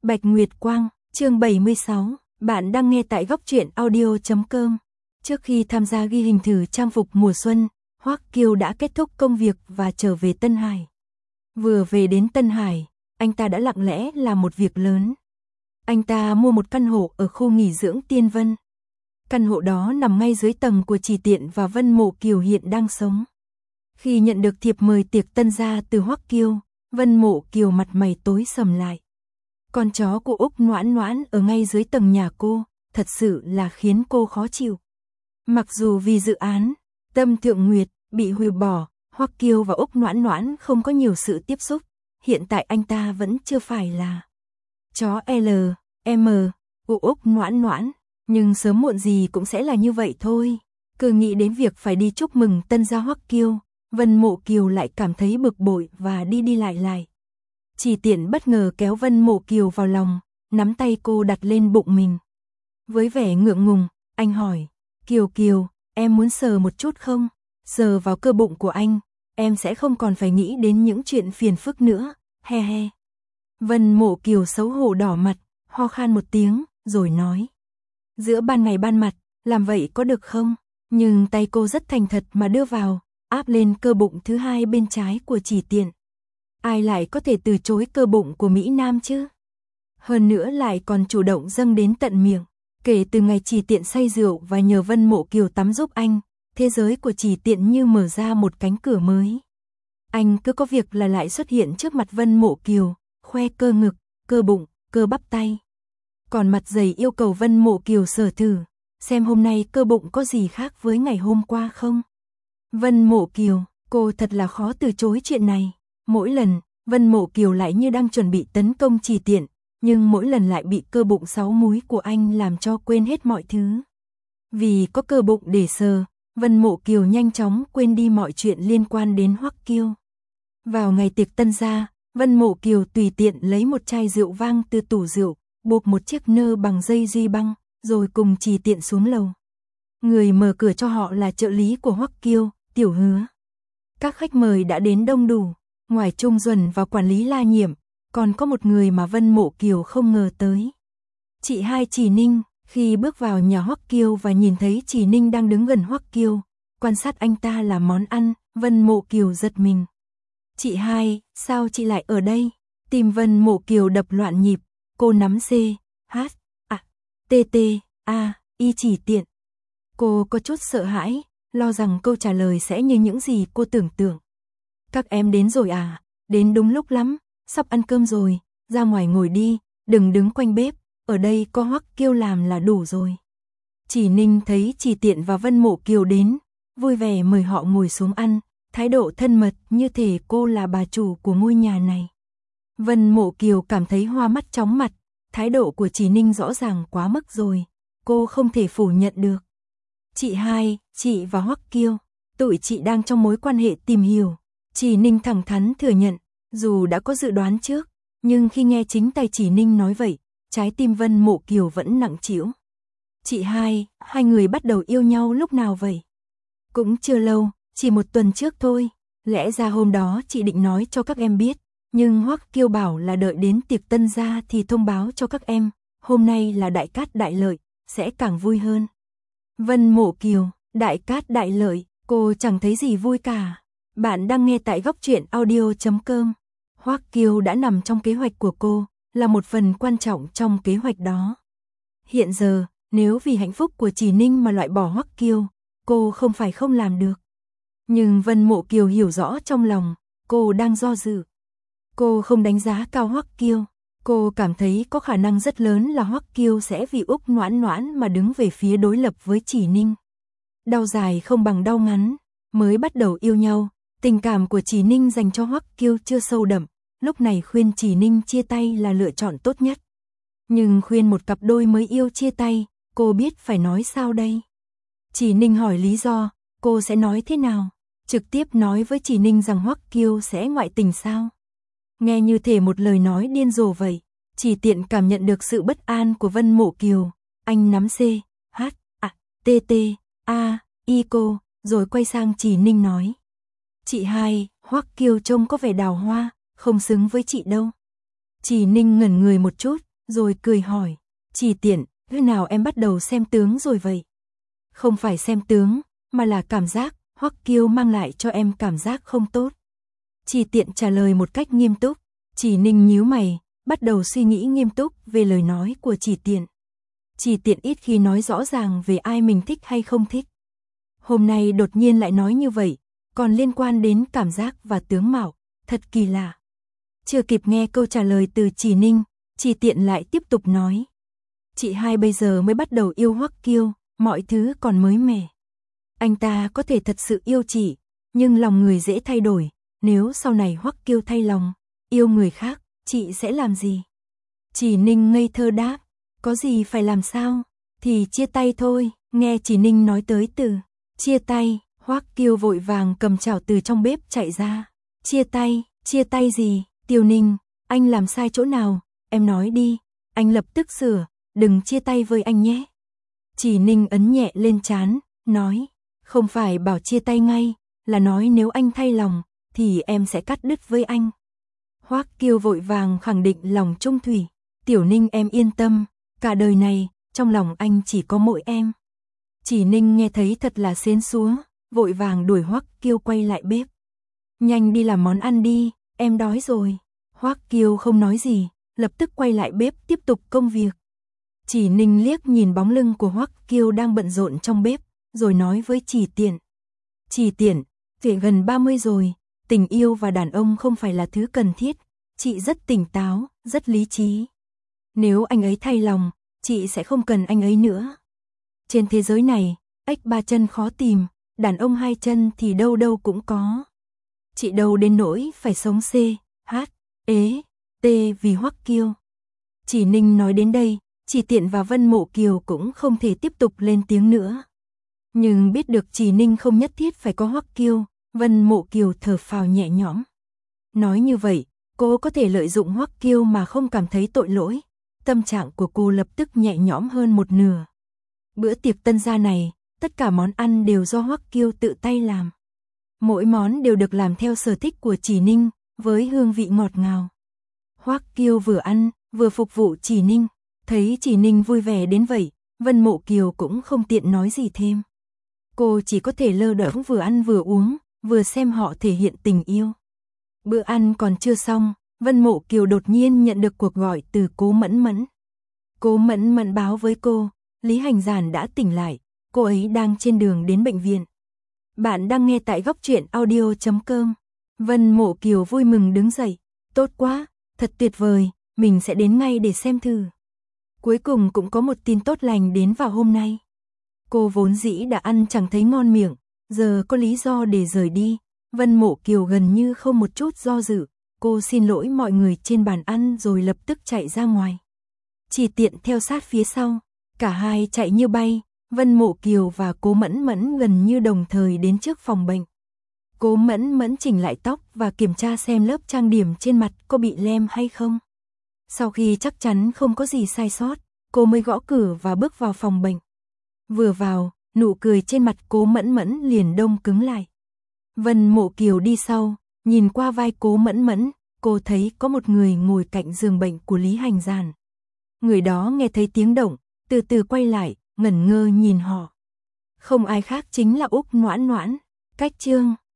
Bạch Nguyệt Quang, chương 76, bạn đang nghe tại góc truyện audio.com. Trước khi tham gia ghi hình thử trang phục mùa xuân, Hoắc Kiêu đã kết thúc công việc và trở về Tân Hải. Vừa về đến Tân Hải, anh ta đã lặng lẽ làm một việc lớn. Anh ta mua một căn hộ ở khu nghỉ dưỡng Tiên Vân. Căn hộ đó nằm ngay dưới tầng của Chỉ Tiện và Vân Mộ Kiều hiện đang sống. Khi nhận được thiệp mời tiệc tân gia từ Hoắc Kiêu, Vân Mộ Kiều mặt mày tối sầm lại. Con chó của Úc Noãn Noãn ở ngay dưới tầng nhà cô, thật sự là khiến cô khó chịu. Mặc dù vì dự án Tâm Thượng Nguyệt bị hủy bỏ, Hoắc Kiêu và Úc Noãn Noãn không có nhiều sự tiếp xúc, hiện tại anh ta vẫn chưa phải là chó L, M, của Úc Noãn Noãn, nhưng sớm muộn gì cũng sẽ là như vậy thôi. Cứ nghĩ đến việc phải đi chúc mừng tân gia Hoắc Kiêu, Vân Mộ Kiều lại cảm thấy bực bội và đi lại. Chỉ Tiện bất ngờ kéo Vân Mộ Kiều vào lòng, nắm tay cô đặt lên bụng mình. Với vẻ ngượng ngùng, anh hỏi, Kiều Kiều, em muốn sờ một chút không? Sờ vào cơ bụng của anh, em sẽ không còn phải nghĩ đến những chuyện phiền phức nữa, he he. Vân Mộ Kiều xấu hổ đỏ mặt, ho khan một tiếng, rồi nói. Giữa ban ngày ban mặt, làm vậy có được không? Nhưng tay cô rất thành thật mà đưa vào, áp lên cơ bụng thứ hai bên trái của Chỉ Tiện. Ai lại có thể từ chối cơ bụng của Mỹ Nam chứ? Hơn nữa lại còn chủ động dâng đến tận miệng. Kể từ ngày Chỉ Tiện say rượu và nhờ Vân Mộ Kiều tắm giúp anh, thế giới của Chỉ Tiện như mở ra một cánh cửa mới. Anh cứ có việc là lại xuất hiện trước mặt Vân Mộ Kiều, khoe cơ ngực, cơ bụng, cơ bắp tay. Còn mặt dày yêu cầu Vân Mộ Kiều sờ thử, xem hôm nay cơ bụng có gì khác với ngày hôm qua không? Vân Mộ Kiều, cô thật là khó từ chối chuyện này. Mỗi lần, Vân Mộ Kiều lại như đang chuẩn bị tấn công Chỉ Tiện, nhưng mỗi lần lại bị cơ bụng 6 múi của anh làm cho quên hết mọi thứ. Vì có cơ bụng để sờ, Vân Mộ Kiều nhanh chóng quên đi mọi chuyện liên quan đến Hoắc Kiêu. Vào ngày tiệc tân gia, Vân Mộ Kiều tùy tiện lấy một chai rượu vang từ tủ rượu, buộc một chiếc nơ bằng dây duy băng, rồi cùng Chỉ Tiện xuống lầu. Người mở cửa cho họ là trợ lý của Hoắc Kiêu, Tiểu Hứa. Các khách mời đã đến đông đủ. Ngoài Trung Duẩn và quản lý La Nhiệm, còn có một người mà Vân Mộ Kiều không ngờ tới. Chị hai Chỉ Ninh, khi bước vào nhà Hoắc Kiêu và nhìn thấy Chỉ Ninh đang đứng gần Hoắc Kiêu, quan sát anh ta làm món ăn, Vân Mộ Kiều giật mình. Chị hai, sao chị lại ở đây? Tim Vân Mộ Kiều đập loạn nhịp, cô nắm C, H, A, T, T, A, Y Chỉ Tiện. Cô có chút sợ hãi, lo rằng câu trả lời sẽ như những gì cô tưởng tượng. Các em đến rồi à? Đến đúng lúc lắm, sắp ăn cơm rồi, ra ngoài ngồi đi, đừng đứng quanh bếp, ở đây có Hoắc Kiêu làm là đủ rồi. Chỉ Ninh thấy Chỉ Tiện và Vân Mộ Kiều đến, vui vẻ mời họ ngồi xuống ăn, thái độ thân mật như thể cô là bà chủ của ngôi nhà này. Vân Mộ Kiều cảm thấy hoa mắt chóng mặt, thái độ của Chỉ Ninh rõ ràng quá mức rồi, cô không thể phủ nhận được. Chị hai, chị và Hoắc Kiêu, tụi chị đang trong mối quan hệ tìm hiểu. Chỉ Ninh thẳng thắn thừa nhận, dù đã có dự đoán trước, nhưng khi nghe chính tay Chỉ Ninh nói vậy, trái tim Vân Mộ Kiều vẫn nặng trĩu. Chị hai người bắt đầu yêu nhau lúc nào vậy? Cũng chưa lâu, chỉ một tuần trước thôi. Lẽ ra hôm đó chị định nói cho các em biết, nhưng Hoắc Kiêu bảo là đợi đến tiệc tân gia thì thông báo cho các em. Hôm nay là đại cát đại lợi, sẽ càng vui hơn. Vân Mộ Kiều, đại cát đại lợi, cô chẳng thấy gì vui cả. Bạn đang nghe tại góc truyện audio.com. Hoắc Kiêu đã nằm trong kế hoạch của cô, là một phần quan trọng trong kế hoạch đó. Hiện giờ, nếu vì hạnh phúc của Chỉ Ninh mà loại bỏ Hoắc Kiêu, cô không phải không làm được. Nhưng Vân Mộ Kiều hiểu rõ trong lòng, cô đang do dự. Cô không đánh giá cao Hoắc Kiêu, cô cảm thấy có khả năng rất lớn là Hoắc Kiêu sẽ vì Úc Noãn Noãn mà đứng về phía đối lập với Chỉ Ninh. Đau dài không bằng đau ngắn, mới bắt đầu yêu nhau. Tình cảm của Chỉ Ninh dành cho Hoắc Kiêu chưa sâu đậm, lúc này khuyên Chỉ Ninh chia tay là lựa chọn tốt nhất. Nhưng khuyên một cặp đôi mới yêu chia tay, cô biết phải nói sao đây? Chỉ Ninh hỏi lý do, cô sẽ nói thế nào? Trực tiếp nói với Chỉ Ninh rằng Hoắc Kiêu sẽ ngoại tình sao? Nghe như thể một lời nói điên rồ vậy. Chỉ Tiện cảm nhận được sự bất an của Vân Mộ Kiều, anh nắm C, H, A, T, T, A, Y cô, rồi quay sang Chỉ Ninh nói. Chị hai, Hoắc Kiêu trông có vẻ đào hoa, không xứng với chị đâu. Chỉ Ninh ngẩn người một chút, rồi cười hỏi, Chỉ Tiện, lúc nào em bắt đầu xem tướng rồi vậy? Không phải xem tướng, mà là cảm giác, Hoắc Kiêu mang lại cho em cảm giác không tốt. Chỉ Tiện trả lời một cách nghiêm túc, Chỉ Ninh nhíu mày, bắt đầu suy nghĩ nghiêm túc về lời nói của Chỉ Tiện. Chỉ Tiện ít khi nói rõ ràng về ai mình thích hay không thích. Hôm nay đột nhiên lại nói như vậy, còn liên quan đến cảm giác và tướng mạo, thật kỳ lạ. Chưa kịp nghe câu trả lời từ Chỉ Ninh, Chỉ Tiện lại tiếp tục nói. Chị hai bây giờ mới bắt đầu yêu Hoắc Kiêu, mọi thứ còn mới mẻ. Anh ta có thể thật sự yêu chị, nhưng lòng người dễ thay đổi, nếu sau này Hoắc Kiêu thay lòng, yêu người khác, chị sẽ làm gì? Chỉ Ninh ngây thơ đáp, có gì phải làm sao, thì chia tay thôi. Nghe Chỉ Ninh nói tới từ chia tay, Hoắc Kiêu vội vàng cầm chảo từ trong bếp chạy ra. Chia tay gì? Tiêu Ninh, anh làm sai chỗ nào, em nói đi, anh lập tức sửa, đừng chia tay với anh nhé. Chỉ Ninh ấn nhẹ lên trán, nói, không phải bảo chia tay ngay, là nói nếu anh thay lòng, thì em sẽ cắt đứt với anh. Hoắc Kiêu vội vàng khẳng định lòng trung thủy, Tiểu Ninh em yên tâm, cả đời này, trong lòng anh chỉ có mỗi em. Chỉ Ninh nghe thấy thật là xến xúa, vội vàng đuổi Hoắc Kiêu quay lại bếp. Nhanh đi làm món ăn đi, em đói rồi. Hoắc Kiêu không nói gì, lập tức quay lại bếp tiếp tục công việc. Chỉ Ninh liếc nhìn bóng lưng của Hoắc Kiêu đang bận rộn trong bếp, rồi nói với Chỉ Tiện. Chỉ Tiện, chị gần 30 rồi, tình yêu và đàn ông không phải là thứ cần thiết, chị rất tỉnh táo, rất lý trí. Nếu anh ấy thay lòng, chị sẽ không cần anh ấy nữa. Trên thế giới này, ếch ba chân khó tìm, đàn ông hai chân thì đâu đâu cũng có. Chị đâu đến nỗi phải sống C, H, E, T vì Hoắc Kiêu. Chỉ Ninh nói đến đây, Chỉ Tiện và Vân Mộ Kiều cũng không thể tiếp tục lên tiếng nữa. Nhưng biết được Chỉ Ninh không nhất thiết phải có Hoắc Kiêu, Vân Mộ Kiều thở phào nhẹ nhõm. Nói như vậy, cô có thể lợi dụng Hoắc Kiêu mà không cảm thấy tội lỗi. Tâm trạng của cô lập tức nhẹ nhõm hơn một nửa. Bữa tiệc tân gia này, tất cả món ăn đều do Hoắc Kiêu tự tay làm. Mỗi món đều được làm theo sở thích của Chỉ Ninh, với hương vị ngọt ngào. Hoắc Kiêu vừa ăn, vừa phục vụ Chỉ Ninh, thấy Chỉ Ninh vui vẻ đến vậy, Vân Mộ Kiều cũng không tiện nói gì thêm. Cô chỉ có thể lơ đễnh vừa ăn vừa uống, vừa xem họ thể hiện tình yêu. Bữa ăn còn chưa xong, Vân Mộ Kiều đột nhiên nhận được cuộc gọi từ Cố Mẫn Mẫn. Cố Mẫn Mẫn báo với cô, Lý Hành Giản đã tỉnh lại, cô ấy đang trên đường đến bệnh viện. Bạn đang nghe tại góc truyện audio.com. Vân Mộ Kiều vui mừng đứng dậy, tốt quá, thật tuyệt vời, mình sẽ đến ngay để xem thử. Cuối cùng cũng có một tin tốt lành đến vào hôm nay. Cô vốn dĩ đã ăn chẳng thấy ngon miệng, giờ có lý do để rời đi. Vân Mộ Kiều gần như không một chút do dự, cô xin lỗi mọi người trên bàn ăn rồi lập tức chạy ra ngoài. Chỉ Tiện theo sát phía sau, cả hai chạy như bay, Vân Mộ Kiều và Cố Mẫn Mẫn gần như đồng thời đến trước phòng bệnh. Cố Mẫn Mẫn chỉnh lại tóc và kiểm tra xem lớp trang điểm trên mặt có bị lem hay không. Sau khi chắc chắn không có gì sai sót, cô mới gõ cửa và bước vào phòng bệnh. Vừa vào, nụ cười trên mặt Cố Mẫn Mẫn liền đông cứng lại. Vân Mộ Kiều đi sau, nhìn qua vai Cố Mẫn Mẫn, cô thấy có một người ngồi cạnh giường bệnh của Lý Hành Giản. Người đó nghe thấy tiếng động, từ từ quay lại, ngẩn ngơ nhìn họ. Không ai khác chính là Úc Noãn Noãn. Cách chương